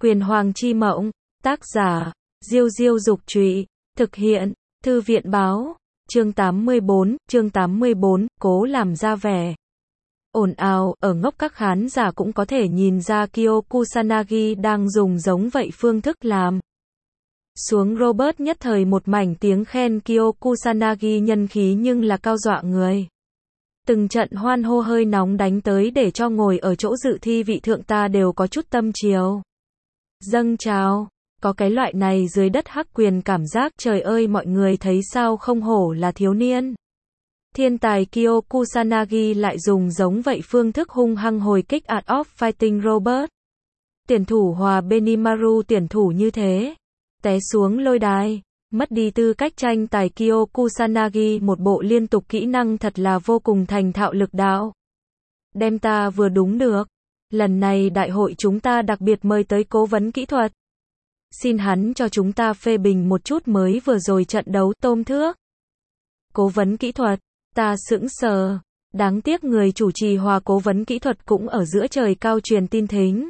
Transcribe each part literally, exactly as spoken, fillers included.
Quyền Hoàng chi mộng, tác giả, Diêu Diêu Dục Trụy, thực hiện, Thư viện Báo, chương tám mươi bốn, chương tám mươi bốn, cố làm ra vẻ ồn ào, ở ngốc các khán giả cũng có thể nhìn ra Kyo Kusanagi đang dùng giống vậy phương thức làm. Xuống Robert nhất thời một mảnh tiếng khen Kyo Kusanagi nhân khí nhưng là cao dọa người. Từng trận hoan hô hơi nóng đánh tới để cho ngồi ở chỗ dự thi vị thượng ta đều có chút tâm chiều dâng trào, có cái loại này dưới đất hắc quyền cảm giác trời ơi mọi người thấy sao không hổ là thiếu niên. Thiên tài Kyo Kusanagi lại dùng giống vậy phương thức hung hăng hồi kích Art of Fighting Robert. Tuyển thủ Hòa Benimaru tuyển thủ như thế, té xuống lôi đài, mất đi tư cách tranh tài Kyo Kusanagi một bộ liên tục kỹ năng thật là vô cùng thành thạo lực đạo. Đem ta vừa đúng được. Lần này đại hội chúng ta đặc biệt mời tới cố vấn kỹ thuật. Xin hắn cho chúng ta phê bình một chút mới vừa rồi trận đấu tôm thước. Cố vấn kỹ thuật, ta sững sờ. Đáng tiếc người chủ trì hòa cố vấn kỹ thuật cũng ở giữa trời cao truyền tin thính.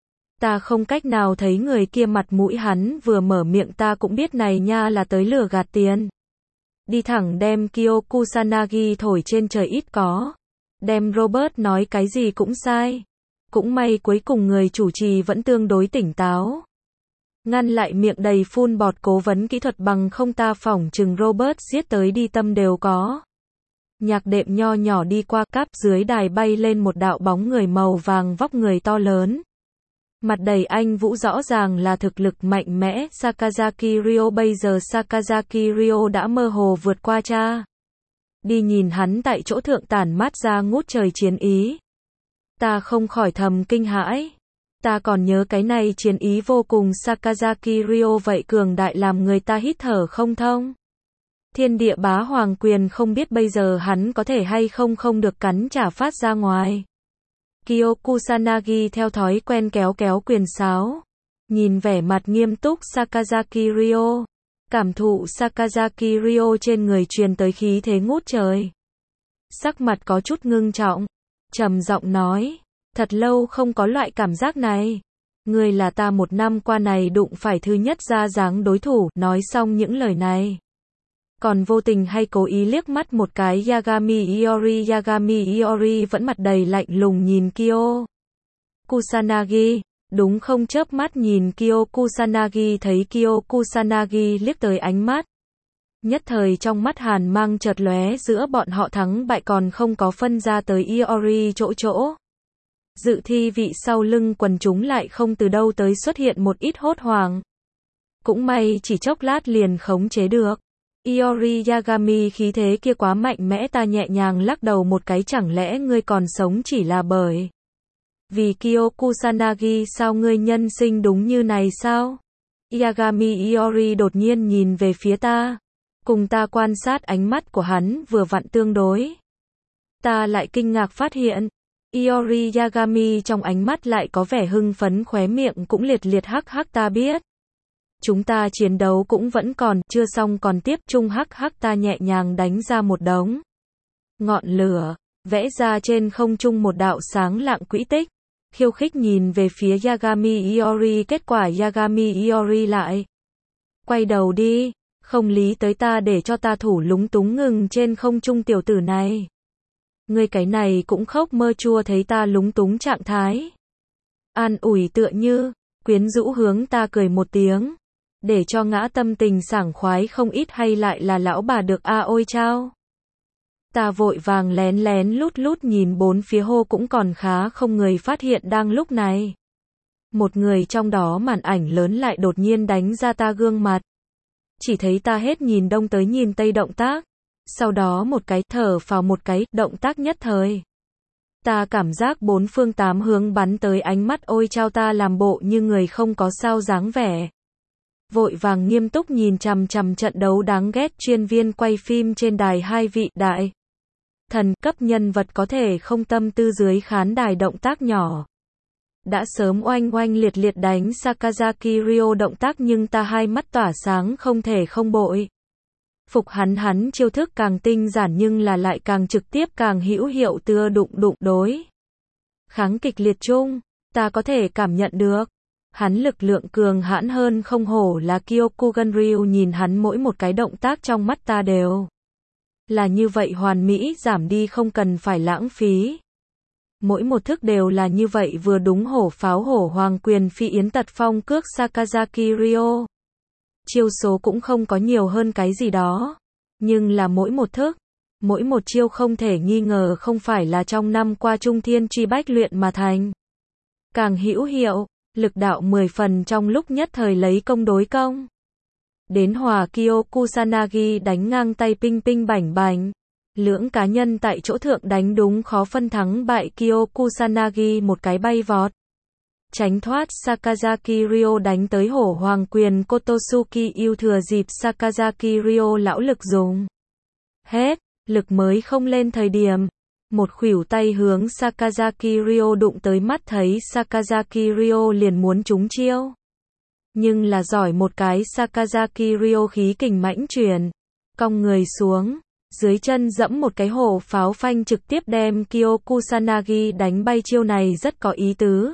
Ta không cách nào thấy người kia mặt mũi hắn vừa mở miệng ta cũng biết này nha là tới lừa gạt tiền. Đi thẳng đem Kyo Kusanagi thổi trên trời ít có. Đem Robert nói cái gì cũng sai. Cũng may cuối cùng người chủ trì vẫn tương đối tỉnh táo. Ngăn lại miệng đầy phun bọt cố vấn kỹ thuật bằng không ta phỏng chừng Robert giết tới đi tâm đều có. Nhạc đệm nho nhỏ đi qua cáp dưới đài bay lên một đạo bóng người màu vàng vóc người to lớn. Mặt đầy anh vũ rõ ràng là thực lực mạnh mẽ Sakazaki Ryo bây giờ Sakazaki Ryo đã mơ hồ vượt qua cha. Đi nhìn hắn tại chỗ thượng tản mát ra ngút trời chiến ý. Ta không khỏi thầm kinh hãi. Ta còn nhớ cái này chiến ý vô cùng Sakazaki Ryo vậy cường đại làm người ta hít thở không thông. Thiên địa bá hoàng quyền không biết bây giờ hắn có thể hay không không được cắn trả phát ra ngoài. Kyo Kusanagi theo thói quen kéo kéo quyền sáo. Nhìn vẻ mặt nghiêm túc Sakazaki Ryo. Cảm thụ Sakazaki Ryo trên người truyền tới khí thế ngút trời. Sắc mặt có chút ngưng trọng. Trầm giọng nói. Thật lâu không có loại cảm giác này. Người là ta một năm qua này đụng phải thứ nhất ra dáng đối thủ. Nói xong những lời này. Còn vô tình hay cố ý liếc mắt một cái Yagami Iori. Yagami Iori vẫn mặt đầy lạnh lùng nhìn Kyo Kusanagi. Đúng không chớp mắt nhìn Kyo Kusanagi thấy Kyo Kusanagi liếc tới ánh mắt. Nhất thời trong mắt hàn mang chợt lóe giữa bọn họ thắng bại còn không có phân ra tới Iori chỗ chỗ. Dự thi vị sau lưng quần chúng lại không từ đâu tới xuất hiện một ít hốt hoảng. Cũng may chỉ chốc lát liền khống chế được. Iori Yagami khí thế kia quá mạnh mẽ ta nhẹ nhàng lắc đầu một cái chẳng lẽ ngươi còn sống chỉ là bởi vì Kyo Kusanagi sao ngươi nhân sinh đúng như này sao? Yagami Iori đột nhiên nhìn về phía ta. Cùng ta quan sát ánh mắt của hắn vừa vặn tương đối. Ta lại kinh ngạc phát hiện. Iori Yagami trong ánh mắt lại có vẻ hưng phấn khóe miệng cũng liệt liệt hắc hắc ta biết. Chúng ta chiến đấu cũng vẫn còn, chưa xong còn tiếp chung hắc hắc ta nhẹ nhàng đánh ra một đống ngọn lửa, vẽ ra trên không trung một đạo sáng lạng quỹ tích. Khiêu khích nhìn về phía Yagami Iori kết quả Yagami Iori lại. Quay đầu đi, không lý tới ta để cho ta thủ lúng túng ngừng trên không trung tiểu tử này. Ngươi cái này cũng khóc mơ chua thấy ta lúng túng trạng thái. An ủi tựa như, quyến rũ hướng ta cười một tiếng. Để cho ngã tâm tình sảng khoái không ít hay lại là lão bà được a ôi chao. Ta vội vàng lén lén lút lút nhìn bốn phía hô cũng còn khá không người phát hiện đang lúc này. Một người trong đó màn ảnh lớn lại đột nhiên đánh ra ta gương mặt. Chỉ thấy ta hết nhìn đông tới nhìn tây động tác. Sau đó một cái thở phào một cái động tác nhất thời. Ta cảm giác bốn phương tám hướng bắn tới ánh mắt ôi chao ta làm bộ như người không có sao dáng vẻ. Vội vàng nghiêm túc nhìn chằm chằm trận đấu đáng ghét chuyên viên quay phim trên đài hai vị đại thần cấp nhân vật có thể không tâm tư dưới khán đài động tác nhỏ. Đã sớm oanh oanh liệt liệt đánh Sakazaki Ryo động tác nhưng ta hai mắt tỏa sáng không thể không bội. Phục hắn hắn chiêu thức càng tinh giản nhưng là lại càng trực tiếp càng hữu hiệu tưa đụng đụng đối. Kháng kịch liệt chung, ta có thể cảm nhận được. Hắn lực lượng cường hãn hơn không hổ là Kyokugan-ryu, nhìn hắn mỗi một cái động tác trong mắt ta đều là như vậy hoàn mỹ, giảm đi không cần phải lãng phí. Mỗi một thức đều là như vậy vừa đúng, hổ pháo hổ hoàng quyền phi yến tật phong cước Sakazaki Ryo. Chiêu số cũng không có nhiều hơn cái gì đó, nhưng là mỗi một thức, mỗi một chiêu không thể nghi ngờ không phải là trong năm qua Trung Thiên Truy Bách luyện mà thành. Càng hữu hiệu, lực đạo mười phần trong lúc nhất thời lấy công đối công. Đến hòa Kyokusanagi đánh ngang tay ping ping bảnh bảnh. Lưỡng cá nhân tại chỗ thượng đánh đúng khó phân thắng bại, Kyokusanagi một cái bay vọt. Tránh thoát Sakazaki Ryo đánh tới hổ hoàng quyền Kotosuki yêu thừa dịp Sakazaki Ryo lão lực dùng hết, lực mới không lên thời điểm. Một khuỷu tay hướng Sakazaki Ryo đụng tới, mắt thấy Sakazaki Ryo liền muốn trúng chiêu. Nhưng là giỏi một cái Sakazaki Ryo khí kình mãnh chuyển, cong người xuống, dưới chân dẫm một cái hổ pháo phanh trực tiếp đem Kyokusanagi đánh bay, chiêu này rất có ý tứ.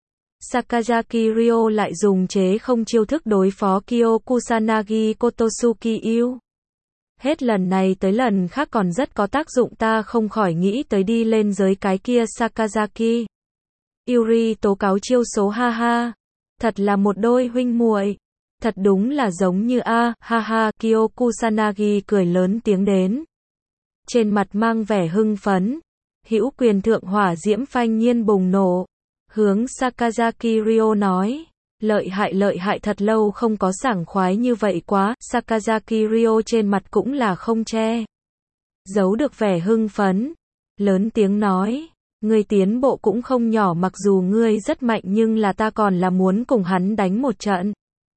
Sakazaki Ryo lại dùng chế không chiêu thức đối phó Kyokusanagi Kotosuki yêu. Hết lần này tới lần khác còn rất có tác dụng, ta không khỏi nghĩ tới đi lên giới cái kia Sakazaki Yuri tố cáo chiêu số, ha ha. Thật là một đôi huynh muội. Thật đúng là giống như a, ha ha, Kyokusanagi cười lớn tiếng đến. Trên mặt mang vẻ hưng phấn, hữu quyền thượng hỏa diễm phanh nhiên bùng nổ. Hướng Sakazaki Ryo nói, lợi hại lợi hại, thật lâu không có sảng khoái như vậy quá. Sakazaki Ryo trên mặt cũng là không che giấu được vẻ hưng phấn, lớn tiếng nói, ngươi tiến bộ cũng không nhỏ, mặc dù ngươi rất mạnh nhưng là ta còn là muốn cùng hắn đánh một trận.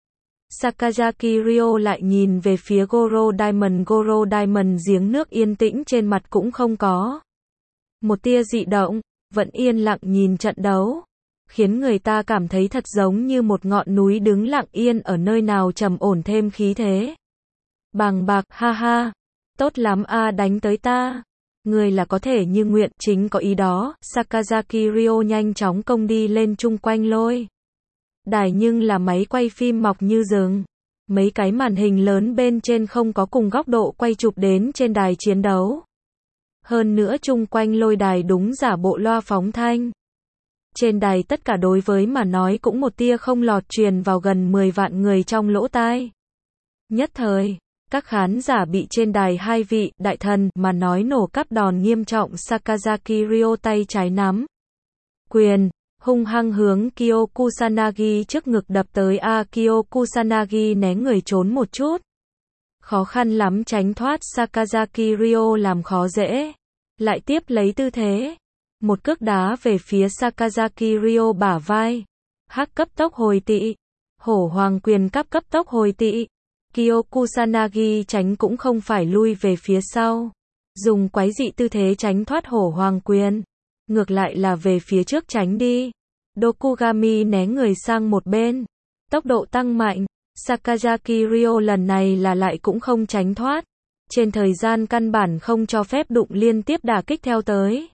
Sakazaki Ryo lại nhìn về phía Goro Diamond, Goro Diamond giếng nước yên tĩnh, trên mặt cũng không có một tia dị động, vẫn yên lặng nhìn trận đấu, khiến người ta cảm thấy thật giống như một ngọn núi đứng lặng yên ở nơi nào, trầm ổn thêm khí thế. Bàng bạc, ha ha, tốt lắm a, đánh tới ta. Người là có thể như nguyện, chính có ý đó. Sakazaki Ryo nhanh chóng công đi lên chung quanh lôi đài, nhưng là máy quay phim mọc như rừng. Mấy cái màn hình lớn bên trên không có cùng góc độ quay chụp đến trên đài chiến đấu. Hơn nữa chung quanh lôi đài đúng giả bộ loa phóng thanh. Trên đài tất cả đối với mà nói cũng một tia không lọt truyền vào gần mười vạn người trong lỗ tai. Nhất thời, các khán giả bị trên đài hai vị đại thần mà nói nổ cắp đòn nghiêm trọng. Sakazaki Ryo tay trái nắm quyền, hung hăng hướng Kyokusanagi trước ngực đập tới, a, Kyokusanagi né người trốn một chút. Khó khăn lắm tránh thoát, Sakazaki Ryo làm khó dễ. Lại tiếp lấy tư thế. Một cước đá về phía Sakazaki Ryo bả vai. Hắc cấp tốc hồi tị. Hổ hoàng quyền cấp cấp tốc hồi tị. Kyokusanagi tránh cũng không phải lui về phía sau. Dùng quái dị tư thế tránh thoát hổ hoàng quyền. Ngược lại là về phía trước tránh đi. Dokugami né người sang một bên. Tốc độ tăng mạnh. Sakazaki Ryo lần này là lại cũng không tránh thoát. Trên thời gian căn bản không cho phép đụng, liên tiếp đả kích theo tới.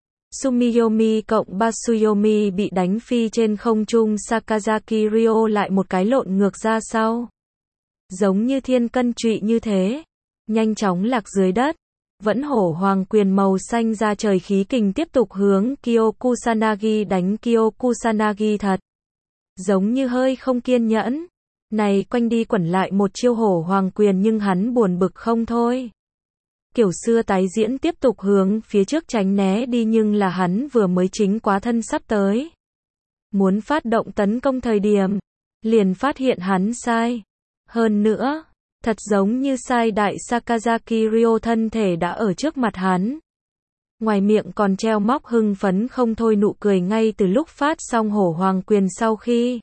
Sumiyomi cộng Basuyomi bị đánh phi trên không trung, Sakazaki Ryo lại một cái lộn ngược ra sau. Giống như thiên cân trụy như thế. Nhanh chóng lạc dưới đất. Vẫn hổ hoàng quyền màu xanh ra trời khí kình tiếp tục hướng Kyokusanagi đánh. Kyokusanagi thật giống như hơi không kiên nhẫn. Này quanh đi quẩn lại một chiêu hổ hoàng quyền, nhưng hắn buồn bực không thôi. Kiểu xưa tái diễn, tiếp tục hướng phía trước tránh né đi, nhưng là hắn vừa mới chính quá thân sắp tới. Muốn phát động tấn công thời điểm, liền phát hiện hắn sai. Hơn nữa, thật giống như sai đại, Sakazaki Ryo thân thể đã ở trước mặt hắn. Ngoài miệng còn treo móc hưng phấn không thôi nụ cười ngay từ lúc phát xong hổ hoàng quyền sau khi.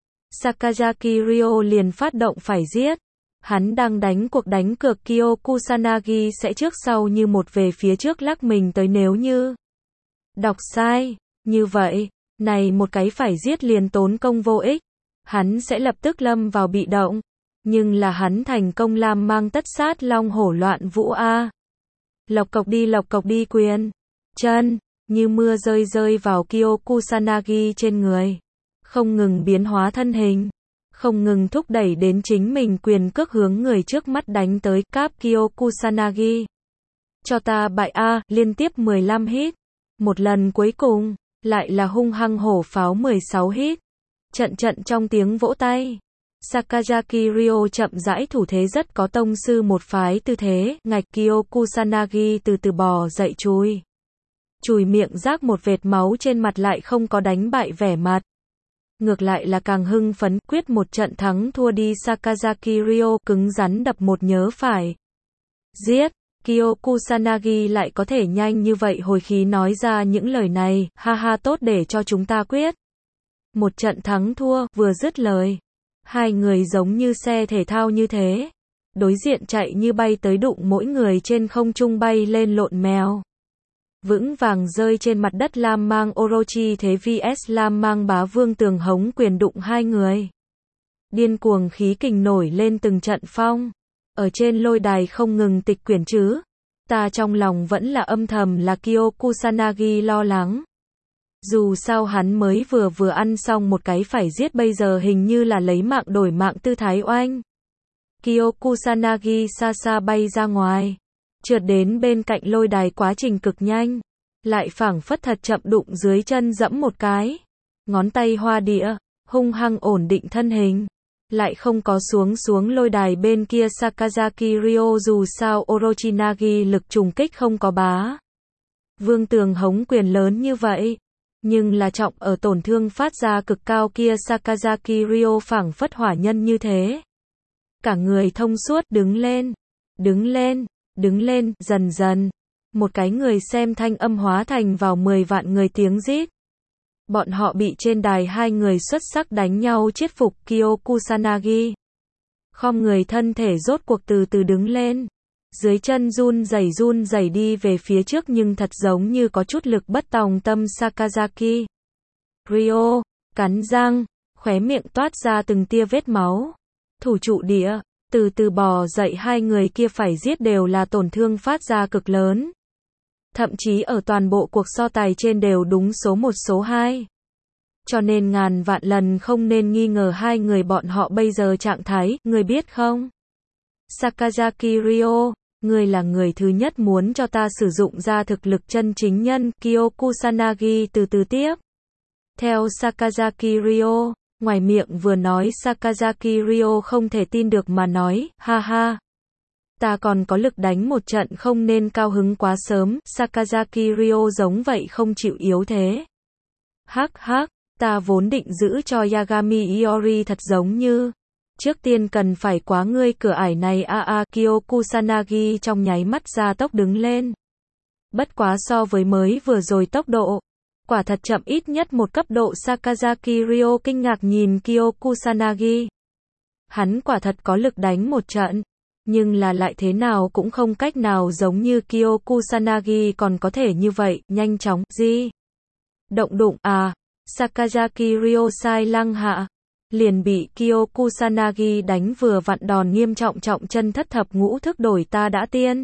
Sakazaki Ryo liền phát động phải giết. Hắn đang đánh cuộc đánh cược Kyokusanagi sẽ trước sau như một về phía trước lắc mình tới, nếu như đọc sai, như vậy, này một cái phải giết liền tốn công vô ích. Hắn sẽ lập tức lâm vào bị động. Nhưng là hắn thành công làm mang tất sát long hổ loạn vũ a. Lộc cộc đi lộc cộc đi, quyền chân như mưa rơi rơi vào Kyokusanagi trên người. không ngừng biến hóa thân hình, không ngừng thúc đẩy đến chính mình quyền cước hướng người trước mắt đánh tới, Cáp Kyokusanagi. Cho ta bại a, liên tiếp mười lăm hit. Một lần cuối cùng, lại là hung hăng hổ pháo mười sáu hit. Trận trận trong tiếng vỗ tay. Sakazaki Ryo chậm rãi thủ thế rất có tông sư một phái tư thế, ngạch Kyokusanagi từ từ bò dậy chùi. Chùi miệng rác một vệt máu trên mặt lại không có đánh bại vẻ mặt. Ngược lại là càng hưng phấn, quyết một trận thắng thua đi Sakazaki Ryo cứng rắn đập một nhớ phải. Giết! Kyokusanagi lại có thể nhanh như vậy hồi khí nói ra những lời này, ha ha tốt để cho chúng ta quyết. Một trận thắng thua, vừa dứt lời. Hai người giống như xe thể thao như thế. Đối diện chạy như bay tới đụng mỗi người trên không trung bay lên lộn mèo. Vững vàng rơi trên mặt đất Lam Mang Orochi thế vs Lam Mang Bá Vương Tường Hống quyền đụng hai người. Điên cuồng khí kình nổi lên từng trận phong. Ở trên lôi đài không ngừng tịch quyển chứ. Ta trong lòng vẫn là âm thầm là Kyokusanagi lo lắng. Dù sao hắn mới vừa vừa ăn xong một cái phải giết bây giờ hình như là lấy mạng đổi mạng tư thái oanh. Kyokusanagi xa xa bay ra ngoài. Trượt đến bên cạnh lôi đài quá trình cực nhanh. Lại phảng phất thật chậm đụng dưới chân dẫm một cái. Ngón tay hoa địa, hung hăng ổn định thân hình. Lại không có xuống xuống lôi đài bên kia Sakazaki Ryo dù sao Orochinagi lực trùng kích không có bá. Vương Tường Hống quyền lớn như vậy. Nhưng là trọng ở tổn thương phát ra cực cao kia Sakazaki Ryo phảng phất hỏa nhân như thế. Cả người thông suốt đứng lên, đứng lên, đứng lên, dần dần. Một cái người xem thanh âm hóa thành vào mười vạn người tiếng rít. Bọn họ bị trên đài hai người xuất sắc đánh nhau chết phục Kyokusanagi. Khom người thân thể rốt cuộc từ từ đứng lên. Dưới chân run rẩy run rẩy đi về phía trước nhưng thật giống như có chút lực bất tòng tâm Sakazaki. Ryo, cắn răng, khóe miệng toát ra từng tia vết máu. Thủ trụ địa, từ từ bò dậy hai người kia phải giết đều là tổn thương phát ra cực lớn. Thậm chí ở toàn bộ cuộc so tài trên đều đúng số một số hai. Cho nên ngàn vạn lần không nên nghi ngờ hai người bọn họ bây giờ trạng thái, người biết không? Sakazaki Ryo, người là người thứ nhất muốn cho ta sử dụng ra thực lực chân chính nhân, Kyokusanagi từ từ tiếp. Theo Sakazaki Ryo, ngoài miệng vừa nói Sakazaki Ryo không thể tin được mà nói, ha ha. Ta còn có lực đánh một trận không nên cao hứng quá sớm, Sakazaki Ryo giống vậy không chịu yếu thế. Hắc hắc, ta vốn định giữ cho Yagami Iori thật giống như. Trước tiên cần phải quá ngươi cửa ải này a a Kyokusanagi trong nháy mắt ra tốc đứng lên. Bất quá so với mới vừa rồi tốc độ. Quả thật chậm ít nhất một cấp độ Sakazaki Ryo kinh ngạc nhìn Kyokusanagi. Hắn quả thật có lực đánh một trận. Nhưng là lại thế nào cũng không cách nào giống như Kyokusanagi còn có thể như vậy, nhanh chóng, gì? Động đụng, à, Sakazaki Ryo sai lăng hạ. Liền bị Kyokusanagi đánh vừa vặn đòn nghiêm trọng trọng chân thất thập ngũ thức đổi ta đã tiên.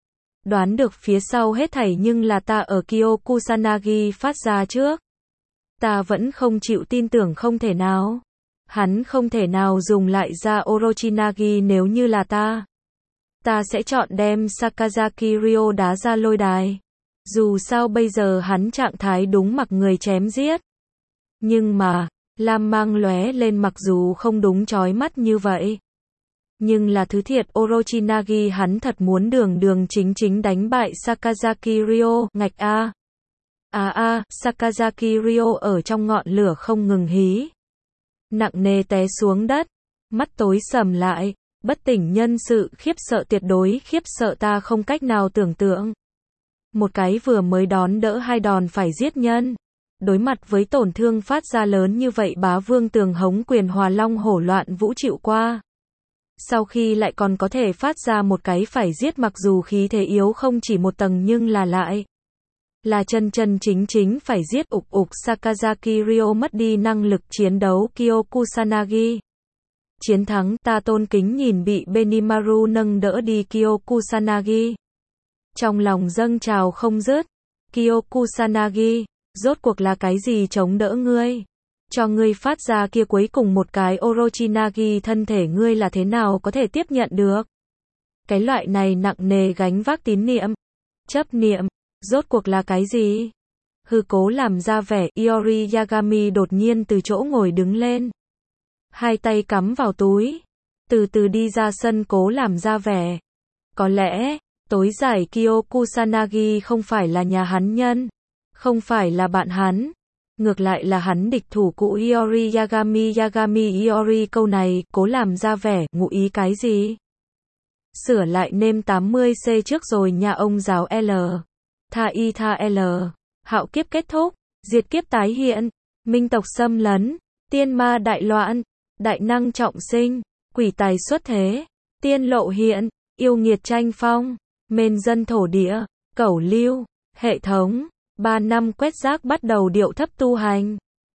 Đoán được phía sau hết thảy nhưng là ta ở Kyokusanagi phát ra trước. Ta vẫn không chịu tin tưởng không thể nào. Hắn không thể nào dùng lại ra Orochinagi nếu như là ta. Ta sẽ chọn đem Sakazaki Ryo đá ra lôi đài. Dù sao bây giờ hắn trạng thái đúng mặc người chém giết. Nhưng mà, lam mang lóe lên mặc dù không đúng chói mắt như vậy. Nhưng là thứ thiệt Orochinagi hắn thật muốn đường đường chính chính đánh bại Sakazaki Ryo, ngạch a. À a, Sakazaki Ryo ở trong ngọn lửa không ngừng hí. Nặng nề té xuống đất, mắt tối sầm lại, bất tỉnh nhân sự khiếp sợ tuyệt đối khiếp sợ ta không cách nào tưởng tượng. Một cái vừa mới đón đỡ hai đòn phải giết nhân. Đối mặt với tổn thương phát ra lớn như vậy Bá Vương Tường Hống quyền Hòa Long Hổ Loạn Vũ chịu qua. Sau khi lại còn có thể phát ra một cái phải giết mặc dù khí thế yếu không chỉ một tầng nhưng là lại. Là chân chân chính chính phải giết ục ục Sakazaki Ryo mất đi năng lực chiến đấu Kyokusanagi. Chiến thắng ta tôn kính nhìn bị Benimaru nâng đỡ đi Kyokusanagi. Trong lòng dâng trào không dứt. Kyokusanagi, rốt cuộc là cái gì chống đỡ ngươi? cho ngươi phát ra kia cuối cùng một cái Orochinagi thân thể ngươi là thế nào có thể tiếp nhận được. Cái loại này nặng nề gánh vác tín niệm, chấp niệm, rốt cuộc là cái gì? Hư Cố làm ra vẻ, Iori Yagami đột nhiên từ chỗ ngồi đứng lên. Hai tay cắm vào túi, từ từ đi ra sân. Cố làm ra vẻ. Có lẽ, tối giải Kyo Kusanagi không phải là nhà hắn nhân, không phải là bạn hắn, ngược lại là hắn địch thủ cũ Iori Yagami. Yagami Iori câu này, Cố làm ra vẻ, ngụ ý cái gì? Sửa lại nêm tám mươi C trước rồi nha ông giáo L. Tha y tha L. Hạo kiếp kết thúc, diệt kiếp tái hiện, minh tộc xâm lấn, tiên ma đại loạn, đại năng trọng sinh, quỷ tài xuất thế, tiên lộ hiện, yêu nghiệt tranh phong, mền dân thổ địa, cẩu lưu, hệ thống, ba năm quét rác bắt đầu điệu thấp tu hành.